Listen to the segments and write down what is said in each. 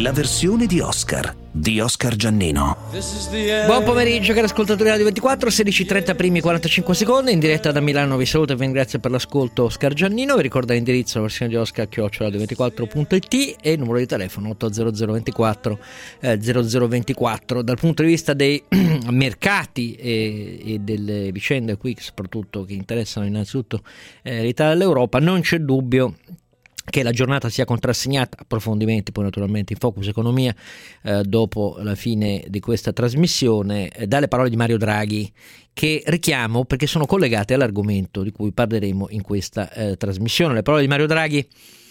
la versione di Oscar Giannino. Buon pomeriggio cari ascoltatori Radio 24, 16:30 primi 45 secondi, in diretta da Milano. Vi saluto e vi ringrazio per l'ascolto. Oscar Giannino, vi ricordo l'indirizzo, la versione di Oscar @radio24.it e il numero di telefono 800 24 0024. Dal punto di vista dei mercati e delle vicende qui, soprattutto che interessano innanzitutto l'Italia e l'Europa, non c'è dubbio che la giornata sia contrassegnata, approfondimenti poi naturalmente in Focus Economia dopo la fine di questa trasmissione, dalle parole di Mario Draghi, che richiamo perché sono collegate all'argomento di cui parleremo in questa trasmissione. Le parole di Mario Draghi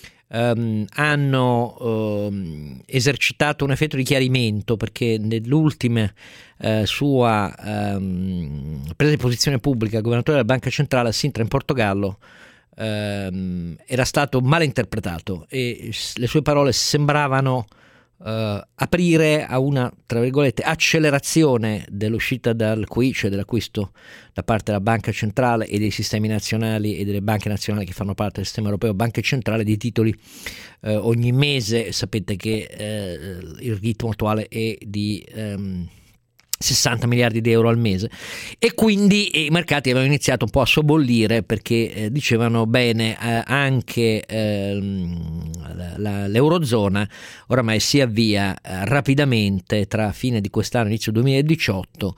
hanno esercitato un effetto di chiarimento, perché nell'ultima sua presa di posizione pubblica, il governatore della Banca Centrale Sintra in Portogallo era stato mal interpretato e le sue parole sembravano aprire a una, tra virgolette, accelerazione dell'uscita dal QE, cioè dell'acquisto da parte della Banca Centrale e dei sistemi nazionali e delle banche nazionali che fanno parte del sistema europeo banche centrali, di titoli ogni mese. Sapete che il ritmo attuale è di 60 miliardi di euro al mese, e quindi i mercati avevano iniziato un po' a sobbollire, perché dicevano bene, anche l'Eurozona oramai si avvia rapidamente tra fine di quest'anno e inizio 2018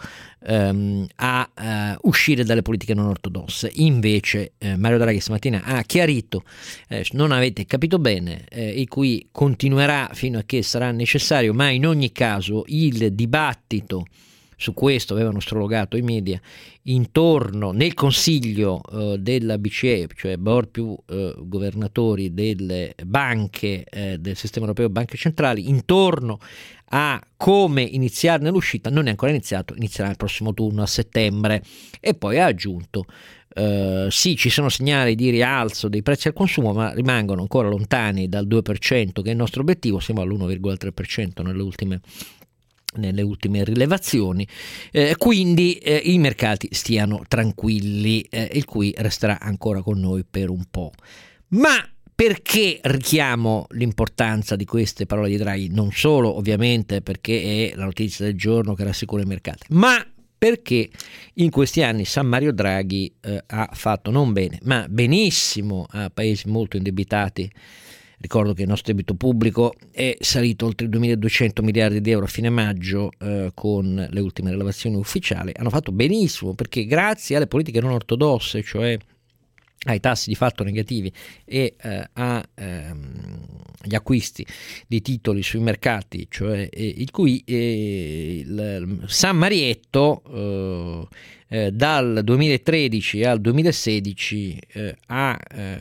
a uscire dalle politiche non ortodosse. Invece Mario Draghi stamattina ha chiarito, non avete capito bene, e qui continuerà fino a che sarà necessario, ma in ogni caso il dibattito su questo avevano strologato i media intorno nel consiglio della BCE, cioè board più governatori delle banche del sistema europeo, banche centrali, intorno a come iniziare nell'uscita. Non è ancora iniziato, inizierà il prossimo turno a settembre. E poi ha aggiunto sì, ci sono segnali di rialzo dei prezzi al consumo, ma rimangono ancora lontani dal 2% che è il nostro obiettivo, siamo all'1,3% nelle ultime rilevazioni, quindi i mercati stiano tranquilli, il cui resterà ancora con noi per un po'. Ma perché richiamo l'importanza di queste parole di Draghi? Non solo ovviamente perché è la notizia del giorno che rassicura i mercati, ma perché in questi anni San Mario Draghi ha fatto non bene ma benissimo a paesi molto indebitati. Ricordo che il nostro debito pubblico è salito oltre i 2.200 miliardi di euro a fine maggio, con le ultime rilevazioni ufficiali. Hanno fatto benissimo perché grazie alle politiche non ortodosse, cioè ai tassi di fatto negativi e agli acquisti di titoli sui mercati, cioè il cui San Marietto dal 2013 al 2016 ha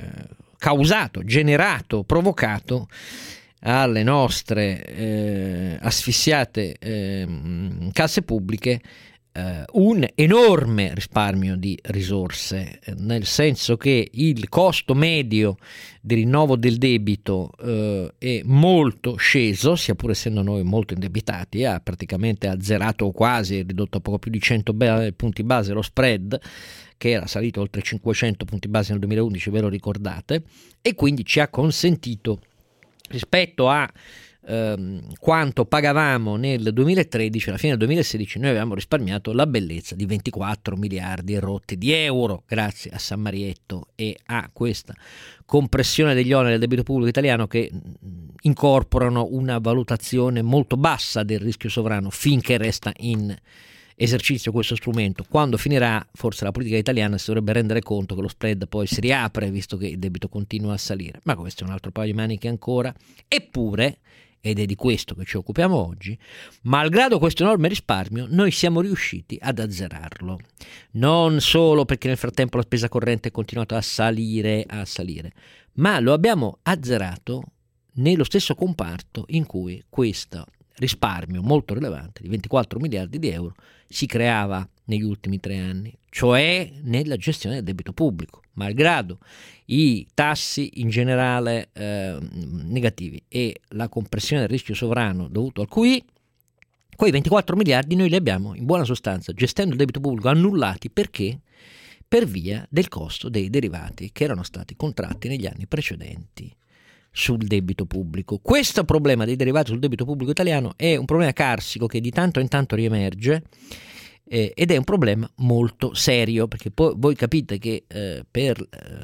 generato, provocato alle nostre asfissiate casse pubbliche un enorme risparmio di risorse, nel senso che il costo medio di rinnovo del debito è molto sceso, sia pur essendo noi molto indebitati, ha praticamente azzerato o quasi, ridotto a poco più di 100 punti base lo spread, che era salito oltre 500 punti base nel 2011, ve lo ricordate, e quindi ci ha consentito, rispetto a quanto pagavamo nel 2013, alla fine del 2016 noi avevamo risparmiato la bellezza di 24 miliardi e rotti di euro, grazie a San Marietto e a questa compressione degli oneri del debito pubblico italiano, che incorporano una valutazione molto bassa del rischio sovrano finché resta in esercizio questo strumento. Quando finirà, forse la politica italiana si dovrebbe rendere conto che lo spread poi si riapre, visto che il debito continua a salire, ma questo è un altro paio di maniche ancora. Eppure, ed è di questo che ci occupiamo oggi, malgrado questo enorme risparmio, noi siamo riusciti ad azzerarlo. Non solo perché nel frattempo la spesa corrente è continuata a salire, ma lo abbiamo azzerato nello stesso comparto in cui questo risparmio molto rilevante di 24 miliardi di euro si creava negli ultimi 3 anni, cioè nella gestione del debito pubblico, malgrado i tassi in generale negativi e la compressione del rischio sovrano dovuto al QE. Quei 24 miliardi noi li abbiamo in buona sostanza, gestendo il debito pubblico, annullati. Perché? Per via del costo dei derivati che erano stati contratti negli anni precedenti sul debito pubblico. Questo problema dei derivati sul debito pubblico italiano è un problema carsico che di tanto in tanto riemerge, ed è un problema molto serio, perché poi voi capite che per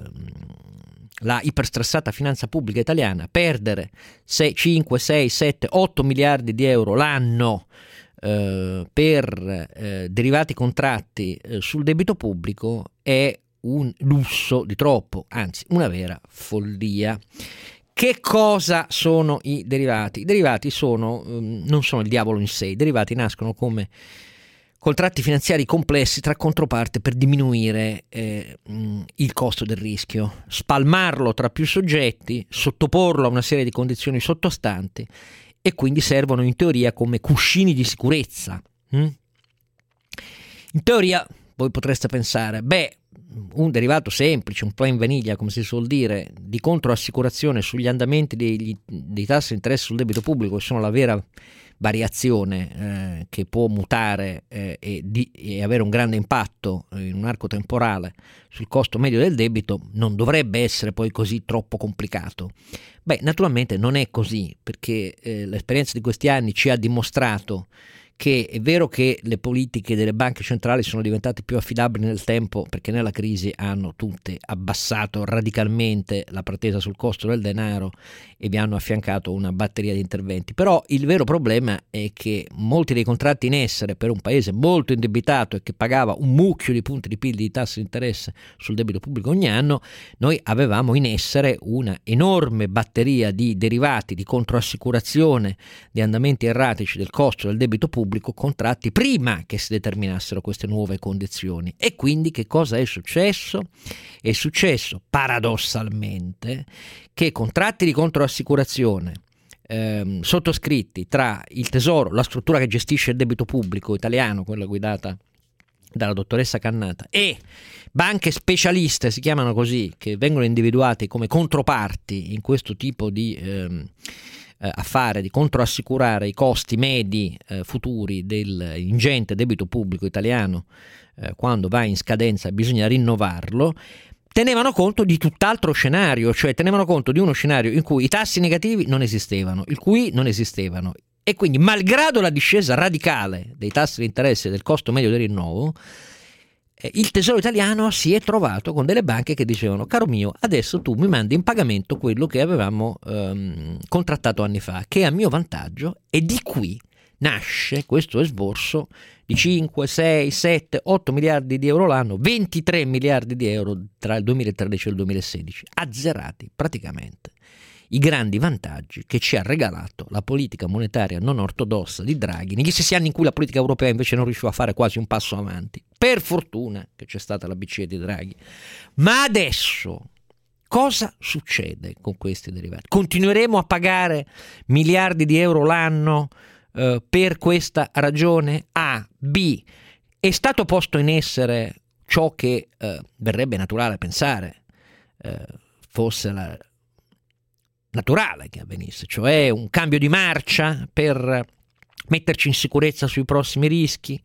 la iperstressata finanza pubblica italiana perdere 5, 6, 7, 8 miliardi di euro l'anno per derivati contratti sul debito pubblico è un lusso di troppo, anzi una vera follia. Che cosa sono i derivati? I derivati non sono il diavolo in sé. I derivati nascono come contratti finanziari complessi tra controparte per diminuire il costo del rischio, spalmarlo tra più soggetti, sottoporlo a una serie di condizioni sottostanti, e quindi servono in teoria come cuscini di sicurezza. In teoria voi potreste pensare, un derivato semplice, un plain vanilla, come si suol dire, di controassicurazione sugli andamenti dei tassi di interesse sul debito pubblico, che sono la vera variazione che può mutare e avere un grande impatto in un arco temporale sul costo medio del debito, non dovrebbe essere poi così troppo complicato. Naturalmente non è così, perché l'esperienza di questi anni ci ha dimostrato che è vero che le politiche delle banche centrali sono diventate più affidabili nel tempo, perché nella crisi hanno tutte abbassato radicalmente la pretesa sul costo del denaro e vi hanno affiancato una batteria di interventi. Però il vero problema è che molti dei contratti in essere per un paese molto indebitato e che pagava un mucchio di punti di PIL di tassi di interesse sul debito pubblico ogni anno, noi avevamo in essere una enorme batteria di derivati, di controassicurazione di andamenti erratici del costo del debito pubblico, contratti prima che si determinassero queste nuove condizioni. E quindi che cosa è successo? È successo paradossalmente che contratti di controassicurazione sottoscritti tra il Tesoro, la struttura che gestisce il debito pubblico italiano, quella guidata dalla dottoressa Cannata, e banche specialiste, si chiamano così, che vengono individuate come controparti in questo tipo di affare di controassicurare i costi medi futuri dell'ingente debito pubblico italiano quando va in scadenza e bisogna rinnovarlo, tenevano conto di tutt'altro scenario, cioè tenevano conto di uno scenario in cui i tassi negativi non esistevano, il QE non esistevano, e quindi malgrado la discesa radicale dei tassi di interesse e del costo medio del rinnovo, il Tesoro italiano si è trovato con delle banche che dicevano: caro mio, adesso tu mi mandi in pagamento quello che avevamo contrattato anni fa, che è a mio vantaggio, e di qui nasce questo esborso di 5, 6, 7, 8 miliardi di euro l'anno, 23 miliardi di euro tra il 2013 e il 2016, azzerati praticamente i grandi vantaggi che ci ha regalato la politica monetaria non ortodossa di Draghi negli stessi anni in cui la politica europea invece non riusciva a fare quasi un passo avanti. Per fortuna che c'è stata la BCE di Draghi. Ma adesso cosa succede con questi derivati? Continueremo a pagare miliardi di euro l'anno per questa ragione? A. B. È stato posto in essere ciò che verrebbe naturale pensare fosse naturale che avvenisse, cioè un cambio di marcia per metterci in sicurezza sui prossimi rischi.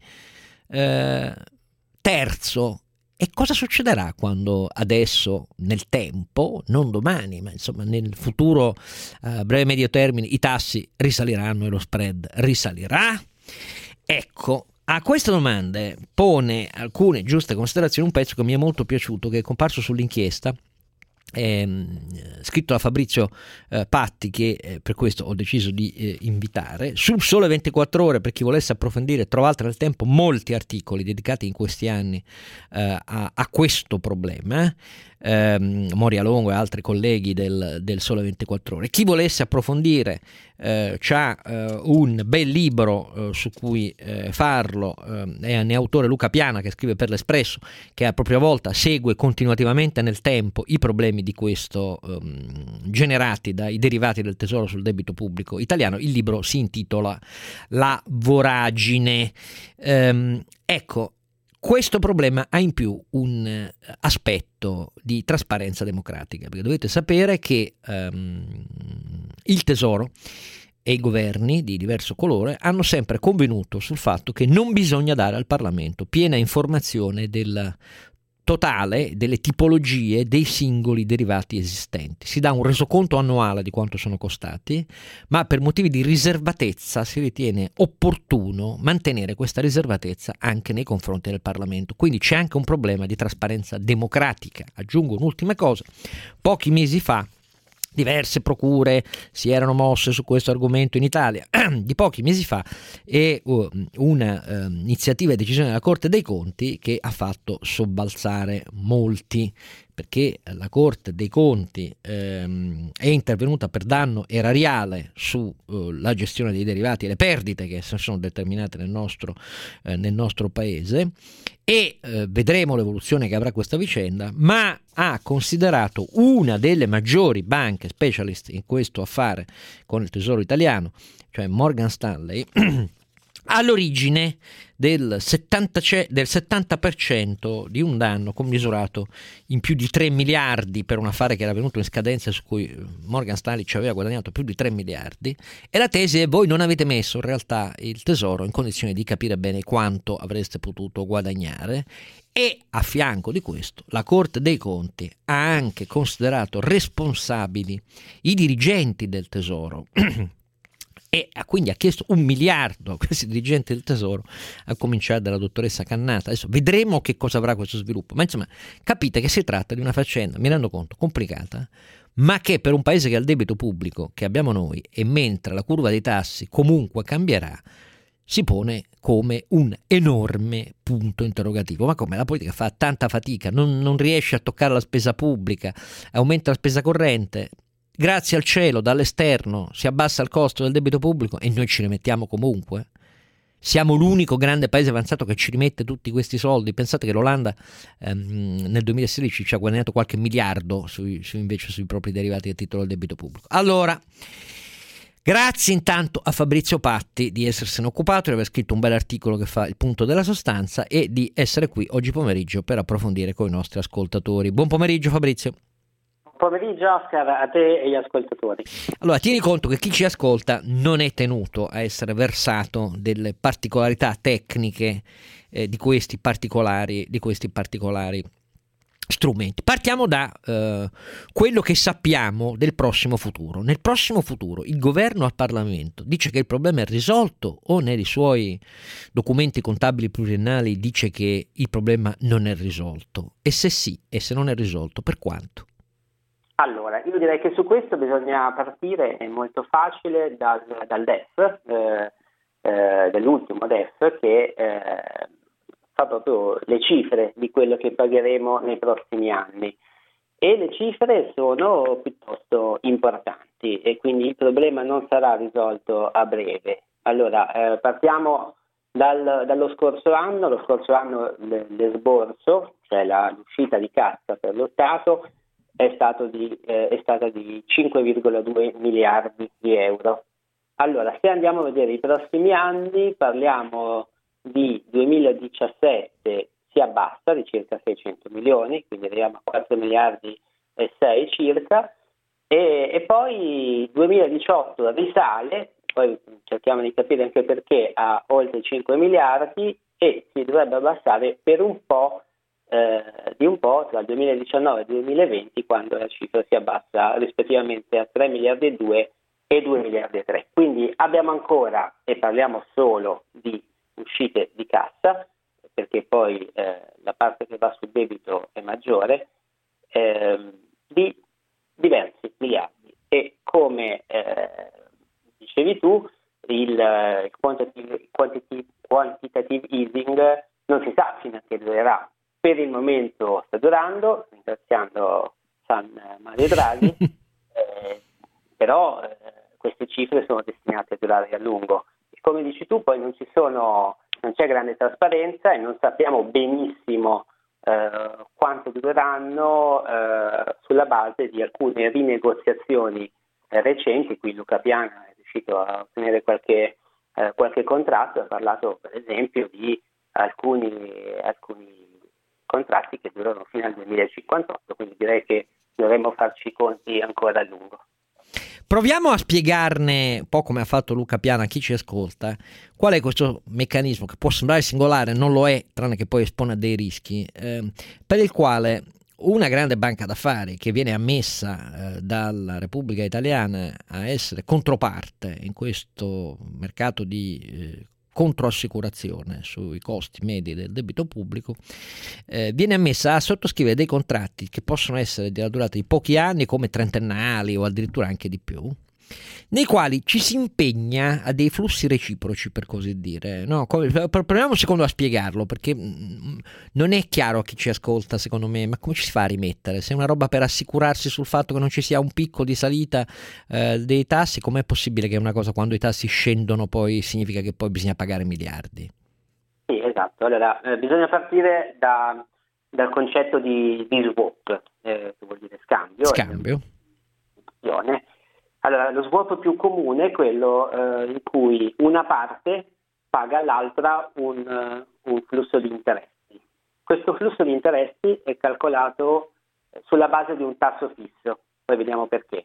Terzo, e cosa succederà quando adesso, nel tempo, non domani, ma insomma nel futuro breve medio termine, i tassi risaliranno e lo spread risalirà? Ecco, a queste domande pone alcune giuste considerazioni un pezzo che mi è molto piaciuto, che è comparso sull'Inchiesta, scritto da Fabrizio Patti, che per questo ho deciso di invitare. Sul Sole 24 Ore, per chi volesse approfondire, trovate nel tempo molti articoli dedicati in questi anni a questo problema. Moria Longo e altri colleghi del Sole 24 Ore. Chi volesse approfondire c'ha un bel libro su cui farlo, ne è autore Luca Piana, che scrive per l'Espresso, che a propria volta segue continuativamente nel tempo i problemi di questo generati dai derivati del Tesoro sul debito pubblico italiano. Il libro si intitola La voragine. Ecco, questo problema ha in più un aspetto di trasparenza democratica, perché dovete sapere che il Tesoro e i governi di diverso colore hanno sempre convenuto sul fatto che non bisogna dare al Parlamento piena informazione del totale delle tipologie dei singoli derivati esistenti. Si dà un resoconto annuale di quanto sono costati, ma per motivi di riservatezza si ritiene opportuno mantenere questa riservatezza anche nei confronti del Parlamento. Quindi c'è anche un problema di trasparenza democratica. Aggiungo un'ultima cosa: pochi mesi fa diverse procure si erano mosse su questo argomento in Italia di pochi mesi fa, e una iniziativa e decisione della Corte dei Conti che ha fatto sobbalzare molti, perché la Corte dei Conti è intervenuta per danno erariale sulla gestione dei derivati e le perdite che si sono determinate nel nostro paese, e vedremo l'evoluzione che avrà questa vicenda, ma ha considerato una delle maggiori banche specialist in questo affare con il Tesoro italiano, cioè Morgan Stanley, all'origine del 70% di un danno commisurato in più di 3 miliardi per un affare che era venuto in scadenza, su cui Morgan Stanley ci aveva guadagnato più di 3 miliardi, e la tesi è: voi non avete messo in realtà il Tesoro in condizione di capire bene quanto avreste potuto guadagnare. E a fianco di questo la Corte dei Conti ha anche considerato responsabili i dirigenti del Tesoro e quindi ha chiesto 1 miliardo a questi dirigenti del Tesoro, a cominciare dalla dottoressa Cannata. Adesso vedremo che cosa avrà questo sviluppo, ma insomma capite che si tratta di una faccenda, mi rendo conto, complicata, ma che per un paese che ha il debito pubblico che abbiamo noi, e mentre la curva dei tassi comunque cambierà, si pone come un enorme punto interrogativo. Ma come la politica fa tanta fatica, non riesce a toccare la spesa pubblica, aumenta la spesa corrente, grazie al cielo dall'esterno si abbassa il costo del debito pubblico e noi ci rimettiamo comunque? Siamo l'unico grande paese avanzato che ci rimette tutti questi soldi. Pensate che l'Olanda nel 2016 ci ha guadagnato qualche miliardo invece sui propri derivati a titolo del debito pubblico. Allora, grazie intanto a Fabrizio Patti di essersene occupato, di aver scritto un bel articolo che fa il punto della sostanza e di essere qui oggi pomeriggio per approfondire con i nostri ascoltatori. Buon pomeriggio Fabrizio. Buon pomeriggio Oscar, a te e gli ascoltatori. Allora, tieni conto che chi ci ascolta non è tenuto a essere versato delle particolarità tecniche di questi particolari strumenti. Partiamo da quello che sappiamo del prossimo futuro. Nel prossimo futuro il governo al Parlamento dice che il problema è risolto, o nei suoi documenti contabili pluriennali dice che il problema non è risolto? E se sì, e se non è risolto, per quanto? Allora, io direi che su questo bisogna partire, è molto facile, dal DEF, dell'ultimo DEF, che fa proprio le cifre di quello che pagheremo nei prossimi anni. E le cifre sono piuttosto importanti e quindi il problema non sarà risolto a breve. Allora, partiamo dallo scorso anno. Lo scorso anno l'esborso, cioè l'uscita di cassa per lo Stato, è stata di 5,2 miliardi di euro. Allora, se andiamo a vedere i prossimi anni, parliamo di 2017 si abbassa di circa 600 milioni, quindi arriviamo a 4 miliardi e 6 circa, e poi 2018 risale, poi cerchiamo di capire anche perché, a oltre 5 miliardi e si dovrebbe abbassare per un po' tra il 2019 e il 2020, quando la cifra si abbassa rispettivamente a 3 miliardi e 2 e 2 miliardi e 3. Quindi abbiamo ancora, e parliamo solo di uscite di cassa, perché poi la parte che va sul debito è maggiore, di diversi miliardi. E come dicevi tu, il quantitative easing non si sa fino a che durerà. Per il momento sta durando, ringraziando San Mario Draghi, però queste cifre sono destinate a durare a lungo. E come dici tu, poi non c'è grande trasparenza e non sappiamo benissimo quanto dureranno, sulla base di alcune rinegoziazioni recenti. Qui Luca Piana è riuscito a ottenere qualche contratto, ha parlato per esempio di alcuni contratti che durano fino al 2058, quindi direi che dovremmo farci i conti ancora a lungo. Proviamo a spiegarne un po', come ha fatto Luca Piana, a chi ci ascolta, qual è questo meccanismo che può sembrare singolare, non lo è, tranne che poi espone a dei rischi, per il quale una grande banca d'affari che viene ammessa dalla Repubblica Italiana a essere controparte in questo mercato di controassicurazione sui costi medi del debito pubblico, viene ammessa a sottoscrivere dei contratti che possono essere della durata di pochi anni, come trentennali o addirittura anche di più, nei quali ci si impegna a dei flussi reciproci, per così dire, no? Proviamo un secondo a spiegarlo, perché non è chiaro a chi ci ascolta, secondo me, ma come ci si fa a rimettere? Se è una roba per assicurarsi sul fatto che non ci sia un picco di salita dei tassi, com'è possibile che una cosa, quando i tassi scendono, poi significa che poi bisogna pagare miliardi? Sì, esatto. Allora, bisogna partire dal concetto di swap, che vuol dire scambio. Allora, lo swap più comune è quello in cui una parte paga all'altra un flusso di interessi. Questo flusso di interessi è calcolato sulla base di un tasso fisso, poi vediamo perché.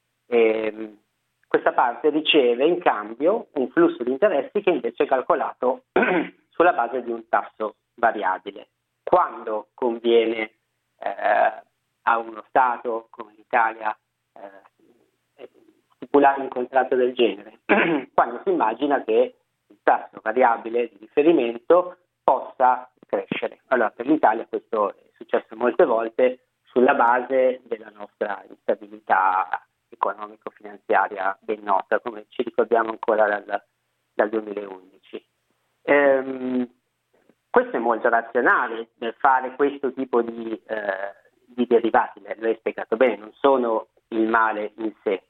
Questa parte riceve in cambio un flusso di interessi che invece è calcolato sulla base di un tasso variabile. Quando conviene a uno Stato come l'Italia stipulare un contratto del genere? Quando si immagina che il tasso variabile di riferimento possa crescere. Allora, per l'Italia questo è successo molte volte sulla base della nostra instabilità economico-finanziaria ben nota, come ci ricordiamo ancora dal 2011. Questo è molto razionale nel fare questo tipo di derivati, l'hai spiegato bene, non sono il male in sé.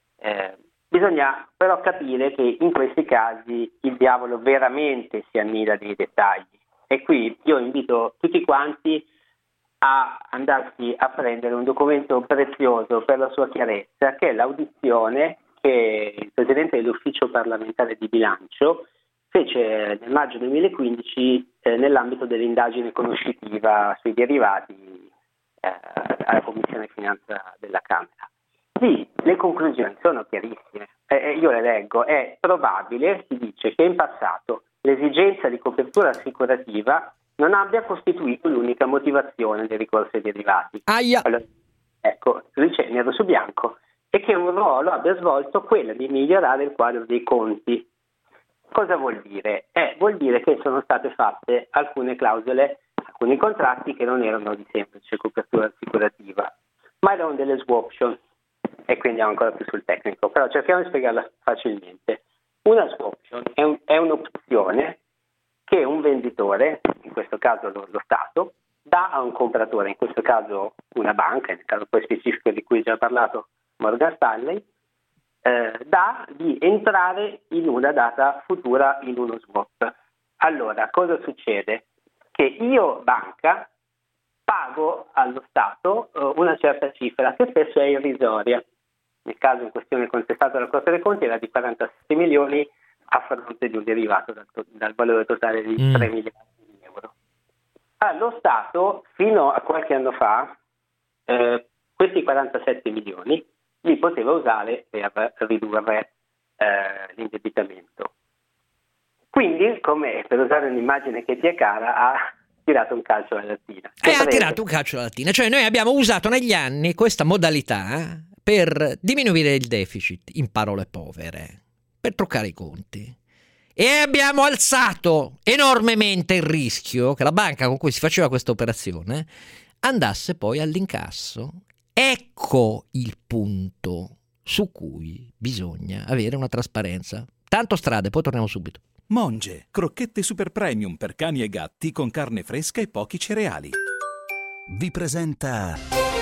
Bisogna però capire che in questi casi il diavolo veramente si annida nei dettagli, e qui io invito tutti quanti a andarsi a prendere un documento prezioso per la sua chiarezza, che è l'audizione che il Presidente dell'Ufficio parlamentare di bilancio fece nel maggio 2015 nell'ambito dell'indagine conoscitiva sui derivati alla Commissione Finanza della Camera. Sì, le conclusioni sono chiarissime, io le leggo. È probabile, si dice, che in passato l'esigenza di copertura assicurativa non abbia costituito l'unica motivazione del ricorso ai derivati. Allora, ecco, dice nero su bianco, e che un ruolo abbia svolto quello di migliorare il quadro dei conti. Cosa vuol dire? Vuol dire che sono state fatte alcune clausole, alcuni contratti che non erano di semplice copertura assicurativa, ma erano delle swaption. E qui andiamo ancora più sul tecnico, però cerchiamo di spiegarla facilmente. Una swaption è un'opzione che un venditore, in questo caso lo Stato, dà a un compratore, in questo caso una banca, nel caso poi specifico di cui ho già parlato, Morgan Stanley, dà di entrare in una data futura in uno swap. Allora, cosa succede? Che io, banca, pago allo Stato una certa cifra, che spesso è irrisoria. Nel caso in questione contestato dalla Corte dei Conti era di 47 milioni a fronte di un derivato dal valore totale di 3 miliardi di euro. Lo Stato, fino a qualche anno fa, questi 47 milioni li poteva usare per ridurre l'indebitamento. Quindi, come per usare un'immagine che ti è cara, ha tirato un calcio alla lattina. Ha tirato un calcio alla lattina, cioè noi abbiamo usato negli anni questa modalità per diminuire il deficit, in parole povere, per truccare i conti, e abbiamo alzato enormemente il rischio che la banca con cui si faceva questa operazione andasse poi all'incasso. Ecco il punto su cui bisogna avere una trasparenza. Tanto strade, poi torniamo subito. Monge, crocchette super premium per cani e gatti con carne fresca e pochi cereali. Vi presenta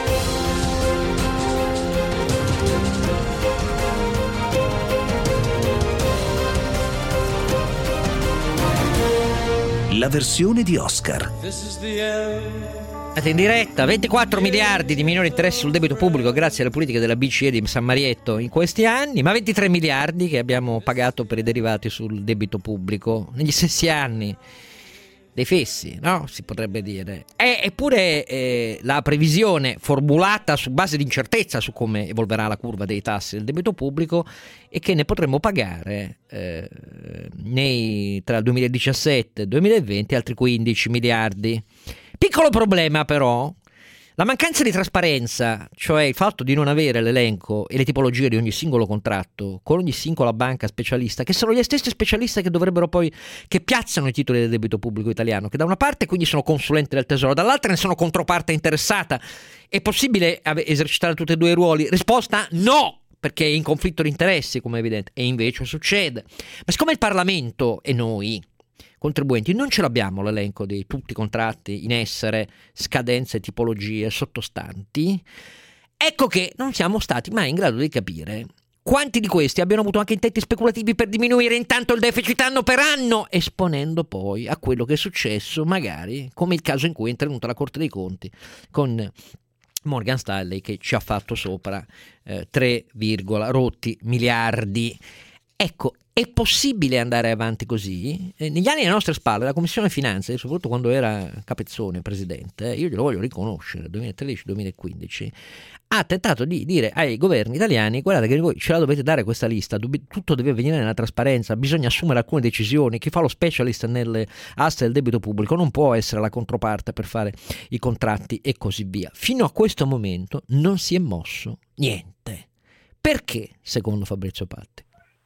la versione di Oscar. Siete in diretta. 24 miliardi di minori interessi sul debito pubblico grazie alle politiche della BCE di San Marietto in questi anni, ma 23 miliardi che abbiamo pagato per i derivati sul debito pubblico negli stessi anni dei fessi, no? Si potrebbe dire. Eppure la previsione formulata su base di incertezza su come evolverà la curva dei tassi del debito pubblico è che ne potremo pagare tra il 2017 e il 2020 altri 15 miliardi. Piccolo problema però, la mancanza di trasparenza, cioè il fatto di non avere l'elenco e le tipologie di ogni singolo contratto con ogni singola banca specialista, che sono gli stessi specialisti che dovrebbero poi, che piazzano i titoli del debito pubblico italiano, che da una parte quindi sono consulenti del tesoro, dall'altra ne sono controparte interessata. È possibile esercitare tutti e due i ruoli? Risposta no, perché è in conflitto di interessi, come è evidente, e invece succede. Ma siccome il Parlamento e noi contribuenti non ce l'abbiamo l'elenco di tutti i contratti in essere, scadenze, tipologie sottostanti, ecco che non siamo stati mai in grado di capire quanti di questi abbiano avuto anche intenti speculativi per diminuire intanto il deficit anno per anno, esponendo poi a quello che è successo, magari come il caso in cui è intervenuta la Corte dei Conti con Morgan Stanley, che ci ha fatto sopra 3, rotti miliardi. Ecco, è possibile andare avanti così? Negli anni alle nostre spalle la Commissione Finanze, soprattutto quando era Capezzone presidente, io glielo voglio riconoscere, 2013-2015, ha tentato di dire ai governi italiani: guardate che voi ce la dovete dare questa lista, tutto deve avvenire nella trasparenza, bisogna assumere alcune decisioni, chi fa lo specialist nelle aste del debito pubblico non può essere la controparte per fare i contratti e così via. Fino a questo momento non si è mosso niente. Perché, secondo Fabrizio Patti?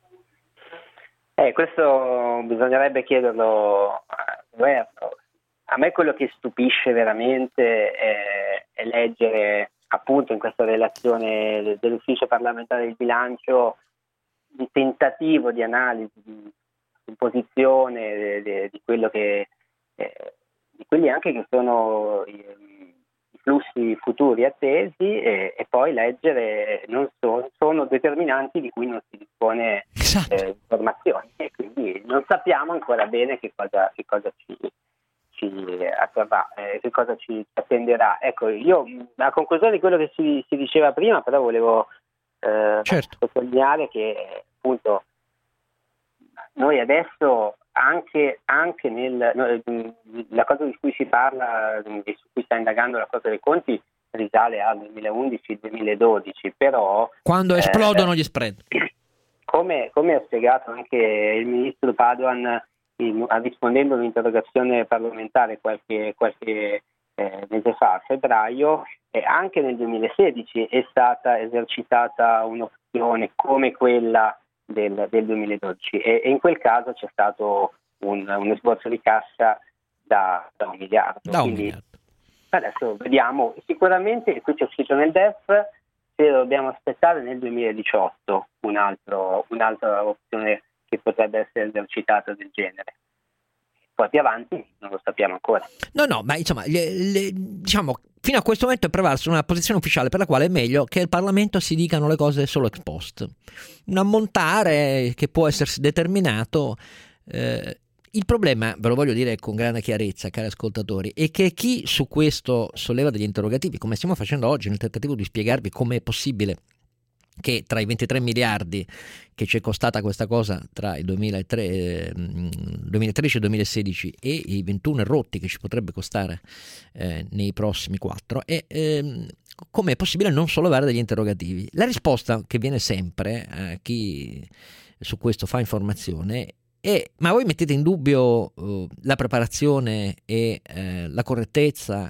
Questo bisognerebbe chiederlo al governo. A me quello che stupisce veramente è leggere appunto in questa relazione dell'Ufficio parlamentare del bilancio il tentativo di analisi, di composizione di quello che di quelli anche che sono i flussi futuri attesi e poi leggere non sono determinanti di cui non si dispone informazioni, e quindi non sappiamo ancora bene che cosa ci atterrà, che cosa ci attenderà. Ecco, io a conclusione di quello che si diceva prima, però volevo sottolineare che appunto noi adesso anche la cosa di cui si parla e su cui sta indagando la Corte dei Conti risale al 2011-2012, però quando esplodono gli spread, come ha spiegato anche il ministro Padoan rispondendo a un'interrogazione parlamentare qualche mese fa, a febbraio, anche nel 2016 è stata esercitata un'opzione come quella del 2012 e in quel caso c'è stato un esborso di cassa da $1 miliardo. Adesso vediamo, sicuramente qui c'è scritto nel DEF, se dobbiamo aspettare nel 2018 un'altra opzione che potrebbe essere esercitata del genere. Poi più avanti non lo sappiamo ancora. No, ma insomma, diciamo, fino a questo momento è prevalsa una posizione ufficiale per la quale è meglio che il Parlamento si dicano le cose solo ex post. Un ammontare che può essersi determinato. Il problema, ve lo voglio dire con grande chiarezza, cari ascoltatori, è che chi su questo solleva degli interrogativi, come stiamo facendo oggi nel tentativo di spiegarvi come è possibile che tra i 23 miliardi che ci è costata questa cosa tra il 2013 e il 2016 e i 21 rotti che ci potrebbe costare nei prossimi 4, come è possibile non sollevare degli interrogativi? La risposta che viene sempre a chi su questo fa informazione è: ma voi mettete in dubbio la preparazione e la correttezza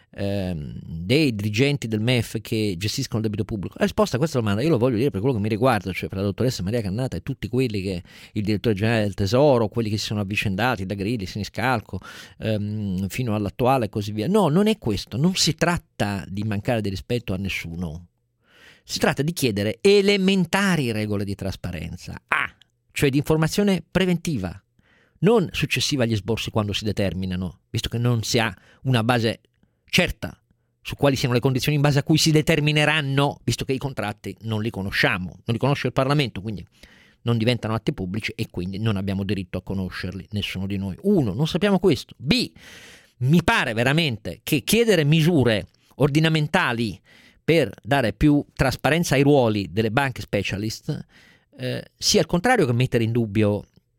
dei dirigenti del MEF che gestiscono il debito pubblico? La risposta a questa domanda, io lo voglio dire per quello che mi riguarda, cioè per la dottoressa Maria Cannata e tutti quelli che, il direttore generale del Tesoro, quelli che si sono avvicendati da Grilli, Siniscalco fino all'attuale e così via. No, non è questo, non si tratta di mancare di rispetto a nessuno, si tratta di chiedere elementari regole di trasparenza, cioè di informazione preventiva, non successiva agli esborsi quando si determinano, visto che non si ha una base certa su quali siano le condizioni in base a cui si determineranno, visto che i contratti non li conosciamo, non li conosce il Parlamento, quindi non diventano atti pubblici e quindi non abbiamo diritto a conoscerli, nessuno di noi. Uno, non sappiamo questo. B, mi pare veramente che chiedere misure ordinamentali per dare più trasparenza ai ruoli delle banche specialist sia il contrario che mettere in dubbio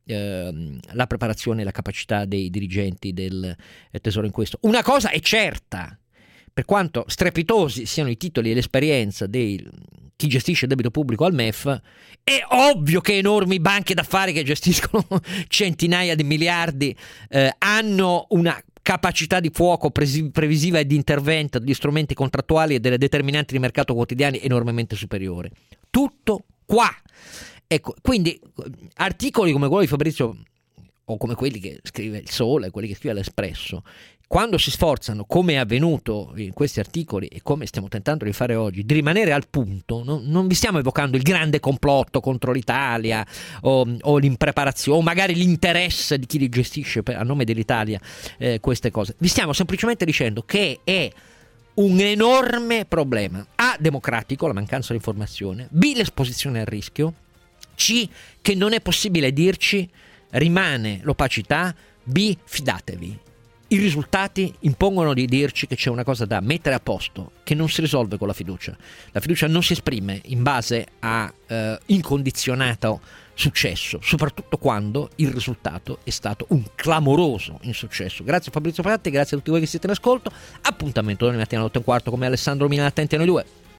la preparazione e la capacità dei dirigenti del Tesoro in questo. Una cosa è certa, per quanto strepitosi siano i titoli e l'esperienza di chi gestisce il debito pubblico al MEF, è ovvio che enormi banche d'affari che gestiscono centinaia di miliardi hanno una capacità di fuoco previsiva e di intervento degli strumenti contrattuali e delle determinanti di mercato quotidiani enormemente superiore. Tutto qua. Ecco, quindi articoli come quello di Fabrizio o come quelli che scrive Il Sole, quelli che scrive l'Espresso, quando si sforzano, come è avvenuto in questi articoli e come stiamo tentando di fare oggi, di rimanere al punto, non vi stiamo evocando il grande complotto contro l'Italia o l'impreparazione o magari l'interesse di chi li gestisce a nome dell'Italia, queste cose. Vi stiamo semplicemente dicendo che è un enorme problema: A, democratico, la mancanza di informazione; B, l'esposizione al rischio; C, che non è possibile dirci, rimane l'opacità; B, fidatevi. I risultati impongono di dirci che c'è una cosa da mettere a posto, che non si risolve con la fiducia. La fiducia non si esprime in base a incondizionato successo, soprattutto quando il risultato è stato un clamoroso insuccesso. Grazie a Fabrizio Pratti, grazie a tutti voi che siete in ascolto. Appuntamento domani mattina alle 8:15 come Alessandro Milano, attenti a noi due.